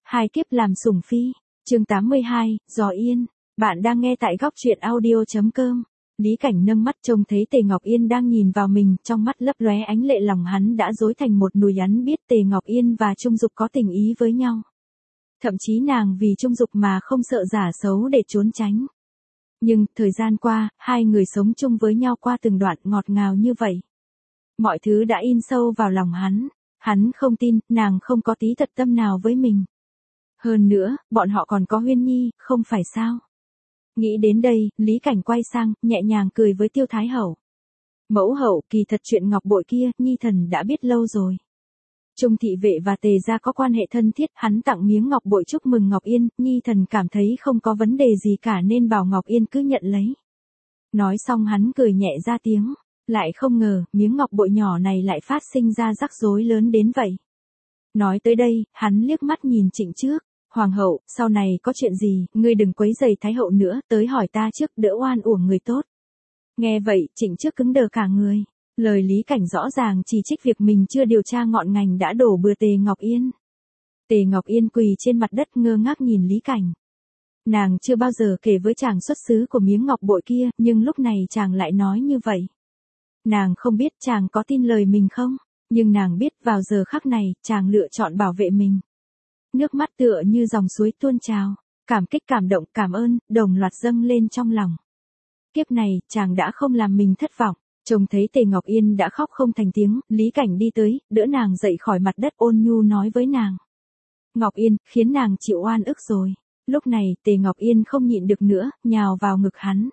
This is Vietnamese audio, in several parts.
Hai kiếp làm sủng phi, chương 82, Gió Yên. Bạn đang nghe tại góc truyện audio.com. Lý Cảnh nâng mắt trông thấy Tề Ngọc Yên đang nhìn vào mình, trong mắt lấp lóe ánh lệ, lòng hắn đã rối thành một nùi. Hắn biết Tề Ngọc Yên và Trung Dục có tình ý với nhau. Thậm chí nàng vì Trung Dục mà không sợ giả xấu để trốn tránh. Nhưng, thời gian qua, hai người sống chung với nhau qua từng đoạn ngọt ngào như vậy. Mọi thứ đã in sâu vào lòng hắn. Hắn không tin, nàng không có tí thật tâm nào với mình. Hơn nữa, bọn họ còn có Huyên Nhi, không phải sao? Nghĩ đến đây, Lý Cảnh quay sang, nhẹ nhàng cười với Tiêu Thái Hậu. Mẫu hậu, kỳ thật chuyện ngọc bội kia, Nhi thần đã biết lâu rồi. Trung thị vệ và Tề gia có quan hệ thân thiết, hắn tặng miếng ngọc bội chúc mừng Ngọc Yên, Nhi thần cảm thấy không có vấn đề gì cả nên bảo Ngọc Yên cứ nhận lấy. Nói xong hắn cười nhẹ ra tiếng, lại không ngờ, miếng ngọc bội nhỏ này lại phát sinh ra rắc rối lớn đến vậy. Nói tới đây, hắn liếc mắt nhìn Trịnh Trước. Hoàng hậu, sau này có chuyện gì, ngươi đừng quấy rầy Thái hậu nữa, tới hỏi ta trước, đỡ oan uổng người tốt. Nghe vậy, Trịnh Trước cứng đờ cả người. Lời Lý Cảnh rõ ràng chỉ trích việc mình chưa điều tra ngọn ngành đã đổ bừa Tề Ngọc Yên. Tề Ngọc Yên quỳ trên mặt đất ngơ ngác nhìn Lý Cảnh. Nàng chưa bao giờ kể với chàng xuất xứ của miếng ngọc bội kia, nhưng lúc này chàng lại nói như vậy. Nàng không biết chàng có tin lời mình không, nhưng nàng biết vào giờ khắc này, chàng lựa chọn bảo vệ mình. Nước mắt tựa như dòng suối tuôn trào, cảm kích cảm động cảm ơn, đồng loạt dâng lên trong lòng. Kiếp này, chàng đã không làm mình thất vọng. Trông thấy Tề Ngọc Yên đã khóc không thành tiếng, Lý Cảnh đi tới, đỡ nàng dậy khỏi mặt đất, ôn nhu nói với nàng. Ngọc Yên, khiến nàng chịu oan ức rồi. Lúc này, Tề Ngọc Yên không nhịn được nữa, nhào vào ngực hắn.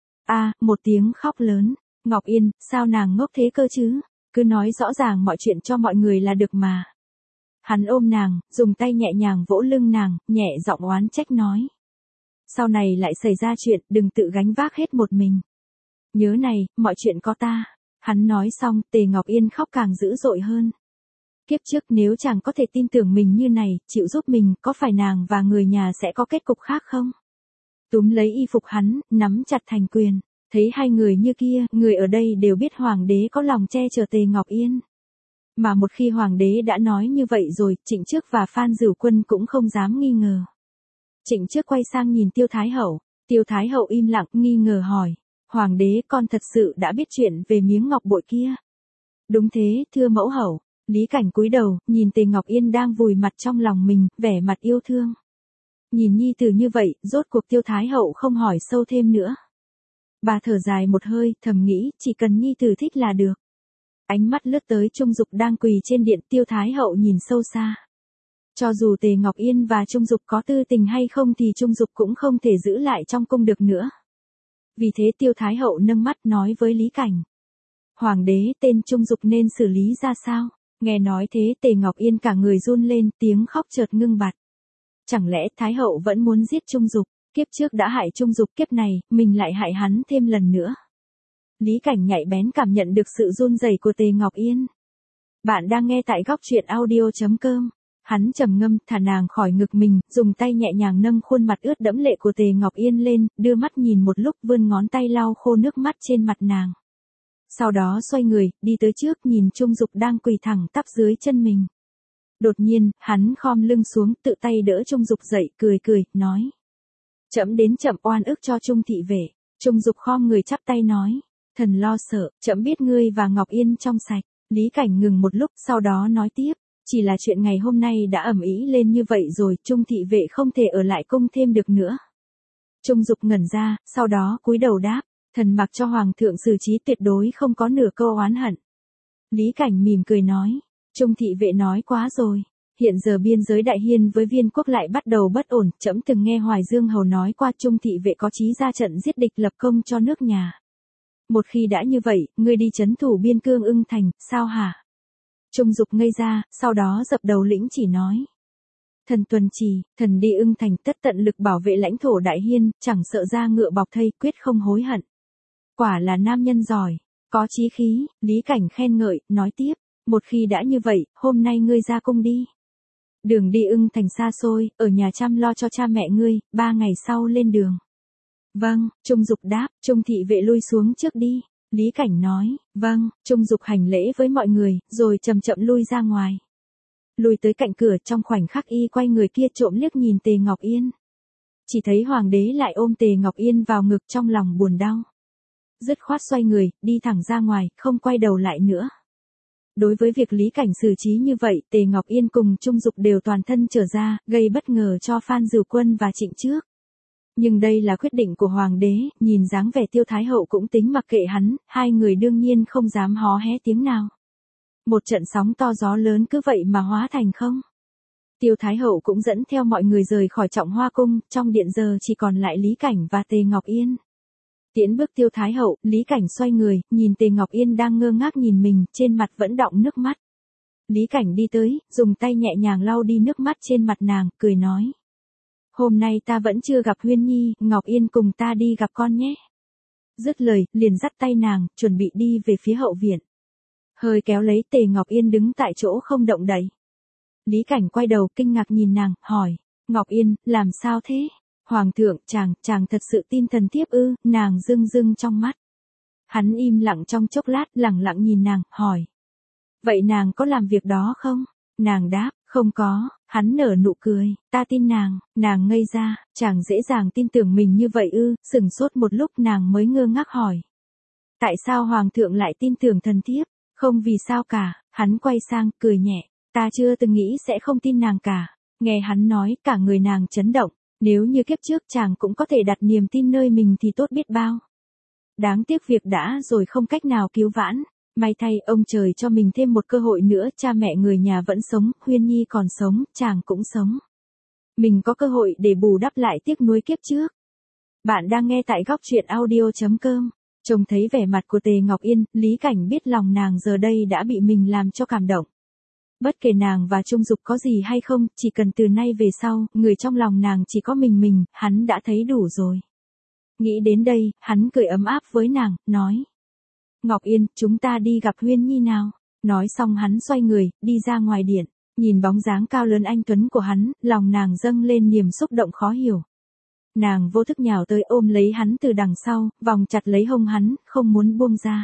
Một tiếng khóc lớn. Ngọc Yên, sao nàng ngốc thế cơ chứ? Cứ nói rõ ràng mọi chuyện cho mọi người là được mà. Hắn ôm nàng, dùng tay nhẹ nhàng vỗ lưng nàng, nhẹ giọng oán trách nói. Sau này lại xảy ra chuyện, đừng tự gánh vác hết một mình. Nhớ này, mọi chuyện có ta. Hắn nói xong, Tề Ngọc Yên khóc càng dữ dội hơn. Kiếp trước nếu chàng có thể tin tưởng mình như này, chịu giúp mình, có phải nàng và người nhà sẽ có kết cục khác không? Túm lấy y phục hắn, nắm chặt thành quyền. Thấy hai người như kia, người ở đây đều biết hoàng đế có lòng che chở Tề Ngọc Yên. Mà một khi hoàng đế đã nói như vậy rồi, Trịnh Trước và Phan Dửu Quân cũng không dám nghi ngờ. Trịnh Trước quay sang nhìn Tiêu Thái Hậu. Tiêu Thái Hậu im lặng, nghi ngờ hỏi. Hoàng đế, con thật sự đã biết chuyện về miếng ngọc bội kia. Đúng thế, thưa mẫu hậu. Lý Cảnh cúi đầu, nhìn Tề Ngọc Yên đang vùi mặt trong lòng mình, vẻ mặt yêu thương. Nhìn nhi tử như vậy, rốt cuộc Tiêu Thái Hậu không hỏi sâu thêm nữa. Bà thở dài một hơi, thầm nghĩ, chỉ cần nhi tử thích là được. Ánh mắt lướt tới Trung Dục đang quỳ trên điện, Tiêu Thái Hậu nhìn sâu xa. Cho dù Tề Ngọc Yên và Trung Dục có tư tình hay không thì Trung Dục cũng không thể giữ lại trong cung được nữa. Vì thế Tiêu Thái Hậu nâng mắt nói với Lý Cảnh. Hoàng đế, tên Trung Dục nên xử lý ra sao? Nghe nói thế Tề Ngọc Yên cả người run lên, tiếng khóc chợt ngưng bặt. Chẳng lẽ Thái Hậu vẫn muốn giết Trung Dục? Kiếp trước đã hại Trung Dục, kiếp này, mình lại hại hắn thêm lần nữa. Lý Cảnh nhạy bén cảm nhận được sự run rẩy của Tề Ngọc Yên. Bạn đang nghe tại góc truyện audio.com. Hắn trầm ngâm, thả nàng khỏi ngực mình, dùng tay nhẹ nhàng nâng khuôn mặt ướt đẫm lệ của Tề Ngọc Yên lên, đưa mắt nhìn một lúc, vươn ngón tay lau khô nước mắt trên mặt nàng. Sau đó xoay người, đi tới trước, nhìn Trung Dục đang quỳ thẳng tắp dưới chân mình. Đột nhiên, hắn khom lưng xuống, tự tay đỡ Trung Dục dậy, cười, nói. Trẫm đến chậm oan ức cho Trung thị vệ. Trung Dục khom người chắp tay nói. Thần lo sợ, trẫm biết ngươi và Ngọc Yên trong sạch. Lý Cảnh ngừng một lúc, sau đó nói tiếp. Chỉ là chuyện ngày hôm nay đã ầm ĩ lên như vậy rồi, Trung thị vệ không thể ở lại cung thêm được nữa. Trung Dục ngẩn ra, sau đó cúi đầu đáp. Thần mặc cho hoàng thượng xử trí, tuyệt đối không có nửa câu oán hận. Lý Cảnh mỉm cười nói. Trung thị vệ nói quá rồi. Hiện giờ biên giới Đại Hiên với Viên quốc lại bắt đầu bất ổn, trẫm từng nghe Hoài Dương hầu nói qua Trung thị vệ có chí ra trận giết địch lập công cho nước nhà. Một khi đã như vậy, ngươi đi trấn thủ biên cương Ưng Thành, sao hả? Trung Dục ngây ra, sau đó dập đầu lĩnh chỉ nói. Thần tuần trì, thần đi Ưng Thành tất tận lực bảo vệ lãnh thổ Đại Hiên, chẳng sợ ra ngựa bọc thây, quyết không hối hận. Quả là nam nhân giỏi, có chí khí, Lý Cảnh khen ngợi, nói tiếp. Một khi đã như vậy, hôm nay ngươi ra cung đi. Đường đi Ưng Thành xa xôi, ở nhà chăm lo cho cha mẹ ngươi, 3 ngày sau lên đường. Vâng, Trung Dục đáp, Trung thị vệ lui xuống trước đi. Lý Cảnh nói, vâng, Trung Dục hành lễ với mọi người, rồi chậm chậm lui ra ngoài. lùi tới cạnh cửa, trong khoảnh khắc y quay người kia trộm liếc nhìn Tề Ngọc Yên. Chỉ thấy hoàng đế lại ôm Tề Ngọc Yên vào ngực, trong lòng buồn đau. Dứt khoát xoay người, đi thẳng ra ngoài, không quay đầu lại nữa. Đối với việc Lý Cảnh xử trí như vậy, Tề Ngọc Yên cùng Trung Dục đều toàn thân trở ra, gây bất ngờ cho Phan Dửu Quân và Trịnh Trước. Nhưng đây là quyết định của hoàng đế, nhìn dáng vẻ Tiêu Thái Hậu cũng tính mặc kệ hắn, hai người đương nhiên không dám hó hé tiếng nào. Một trận sóng to gió lớn cứ vậy mà hóa thành không. Tiêu Thái Hậu cũng dẫn theo mọi người rời khỏi Trọng Hoa Cung, trong điện giờ chỉ còn lại Lý Cảnh và Tề Ngọc Yên. Tiễn bước Tiêu Thái Hậu, Lý Cảnh xoay người, nhìn Tề Ngọc Yên đang ngơ ngác nhìn mình, trên mặt vẫn đọng nước mắt. Lý Cảnh đi tới, dùng tay nhẹ nhàng lau đi nước mắt trên mặt nàng, cười nói. Hôm nay ta vẫn chưa gặp Huyên Nhi, Ngọc Yên cùng ta đi gặp con nhé. Dứt lời, liền dắt tay nàng, chuẩn bị đi về phía hậu viện. Hơi kéo lấy Tề Ngọc Yên đứng tại chỗ không động đậy. Lý Cảnh quay đầu kinh ngạc nhìn nàng, hỏi. Ngọc Yên, làm sao thế? Hoàng thượng, chàng thật sự tin thần thiếp ư? Nàng rưng rưng trong mắt. Hắn im lặng trong chốc lát, lẳng lặng nhìn nàng, hỏi. Vậy nàng có làm việc đó không? Nàng đáp, không có. Hắn nở nụ cười, ta tin nàng ngây ra, chàng dễ dàng tin tưởng mình như vậy ư? Sửng sốt một lúc nàng mới ngơ ngác hỏi. Tại sao hoàng thượng lại tin tưởng thần thiếp? Không vì sao cả, hắn quay sang, cười nhẹ. Ta chưa từng nghĩ sẽ không tin nàng cả. Nghe hắn nói, cả người nàng chấn động. Nếu như kiếp trước chàng cũng có thể đặt niềm tin nơi mình thì tốt biết bao. Đáng tiếc việc đã rồi không cách nào cứu vãn. May thay ông trời cho mình thêm một cơ hội nữa, cha mẹ người nhà vẫn sống, Huyên Nhi còn sống, chàng cũng sống. Mình có cơ hội để bù đắp lại tiếc nuối kiếp trước. Bạn đang nghe tại góc truyện audio.com. Trông thấy vẻ mặt của Tề Ngọc Yên, Lý Cảnh biết lòng nàng giờ đây đã bị mình làm cho cảm động. Bất kể nàng và Trung Dục có gì hay không, chỉ cần từ nay về sau, người trong lòng nàng chỉ có mình, hắn đã thấy đủ rồi. Nghĩ đến đây, hắn cười ấm áp với nàng, nói. Ngọc Yên, chúng ta đi gặp Huyên Nhi nào. Nói xong hắn xoay người, đi ra ngoài điện. Nhìn bóng dáng cao lớn anh tuấn của hắn, lòng nàng dâng lên niềm xúc động khó hiểu. Nàng vô thức nhào tới ôm lấy hắn từ đằng sau, vòng chặt lấy hông hắn, không muốn buông ra.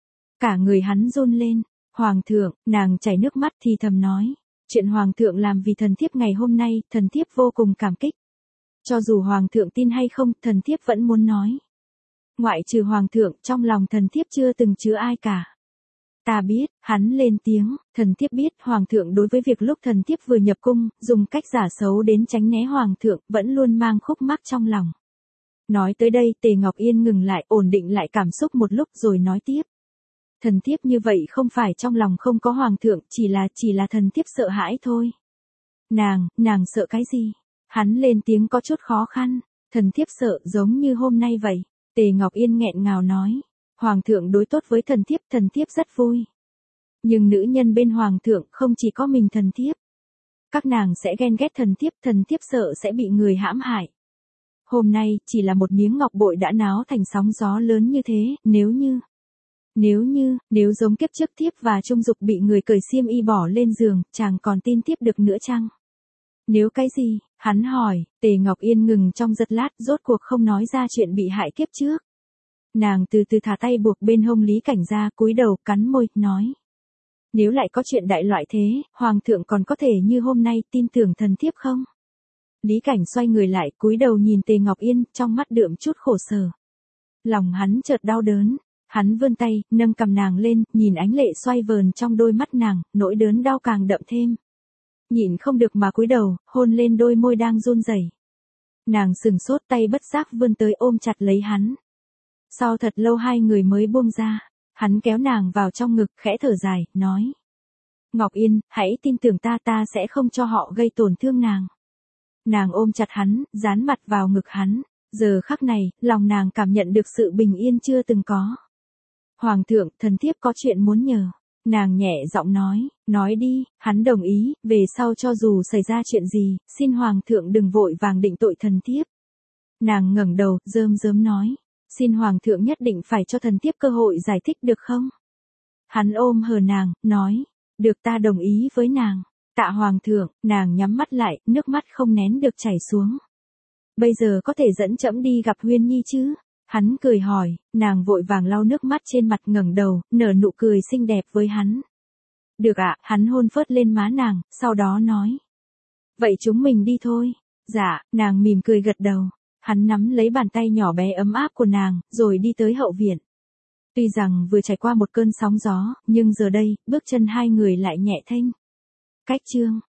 Cả người hắn run lên. Hoàng thượng, nàng chảy nước mắt thì thầm nói. Chuyện hoàng thượng làm vì thần thiếp ngày hôm nay, thần thiếp vô cùng cảm kích. Cho dù hoàng thượng tin hay không, thần thiếp vẫn muốn nói. Ngoại trừ hoàng thượng, trong lòng thần thiếp chưa từng chứa ai cả. Ta biết, hắn lên tiếng, thần thiếp biết hoàng thượng đối với việc lúc thần thiếp vừa nhập cung, dùng cách giả xấu đến tránh né hoàng thượng, vẫn luôn mang khúc mắc trong lòng. Nói tới đây, Tề Ngọc Yên ngừng lại, ổn định lại cảm xúc một lúc rồi nói tiếp. Thần thiếp như vậy không phải trong lòng không có hoàng thượng, chỉ là thần thiếp sợ hãi thôi. Nàng sợ cái gì? Hắn lên tiếng có chút khó khăn, thần thiếp sợ giống như hôm nay vậy. Tề Ngọc Yên nghẹn ngào nói, hoàng thượng đối tốt với thần thiếp rất vui. Nhưng nữ nhân bên hoàng thượng không chỉ có mình thần thiếp. Các nàng sẽ ghen ghét thần thiếp sợ sẽ bị người hãm hại. Hôm nay, chỉ là một miếng ngọc bội đã náo thành sóng gió lớn như thế, nếu giống kiếp trước thiếp và Trung Dục bị người cởi xiêm y bỏ lên giường, chàng còn tin thiếp được nữa chăng? Nếu cái gì? Hắn hỏi. Tề Ngọc Yên ngừng trong giật lát, rốt cuộc không nói ra chuyện bị hại kiếp trước. Nàng từ từ thả tay buộc bên hông Lý Cảnh ra, cúi đầu, cắn môi, nói. Nếu lại có chuyện đại loại thế, hoàng thượng còn có thể như hôm nay tin tưởng thần thiếp không? Lý Cảnh xoay người lại, cúi đầu nhìn Tề Ngọc Yên, trong mắt đượm chút khổ sở. Lòng hắn chợt đau đớn. Hắn vươn tay, nâng cầm nàng lên, nhìn ánh lệ xoay vờn trong đôi mắt nàng, nỗi đớn đau càng đậm thêm. Nhịn không được mà cúi đầu, hôn lên đôi môi đang run rẩy. Nàng sừng sốt, tay bất giác vươn tới ôm chặt lấy hắn. Sau thật lâu hai người mới buông ra, hắn kéo nàng vào trong ngực, khẽ thở dài, nói. Ngọc Yên, hãy tin tưởng ta sẽ không cho họ gây tổn thương nàng. Nàng ôm chặt hắn, dán mặt vào ngực hắn. Giờ khắc này, lòng nàng cảm nhận được sự bình yên chưa từng có. Hoàng thượng, thần thiếp có chuyện muốn nhờ. Nàng nhẹ giọng nói đi. Hắn đồng ý, về sau cho dù xảy ra chuyện gì, xin hoàng thượng đừng vội vàng định tội thần thiếp. Nàng ngẩng đầu, rơm rớm nói, xin hoàng thượng nhất định phải cho thần thiếp cơ hội giải thích được không? Hắn ôm hờ nàng, nói, được, ta đồng ý với nàng. Tạ hoàng thượng. Nàng nhắm mắt lại, nước mắt không nén được chảy xuống. Bây giờ có thể dẫn trẫm đi gặp Huyên Nhi chứ? Hắn cười hỏi, nàng vội vàng lau nước mắt trên mặt, ngẩng đầu, nở nụ cười xinh đẹp với hắn. Được ạ, hắn hôn phớt lên má nàng, sau đó nói. Vậy chúng mình đi thôi. Dạ, nàng mỉm cười gật đầu. Hắn nắm lấy bàn tay nhỏ bé ấm áp của nàng, rồi đi tới hậu viện. Tuy rằng vừa trải qua một cơn sóng gió, nhưng giờ đây, bước chân hai người lại nhẹ thênh. Cách chương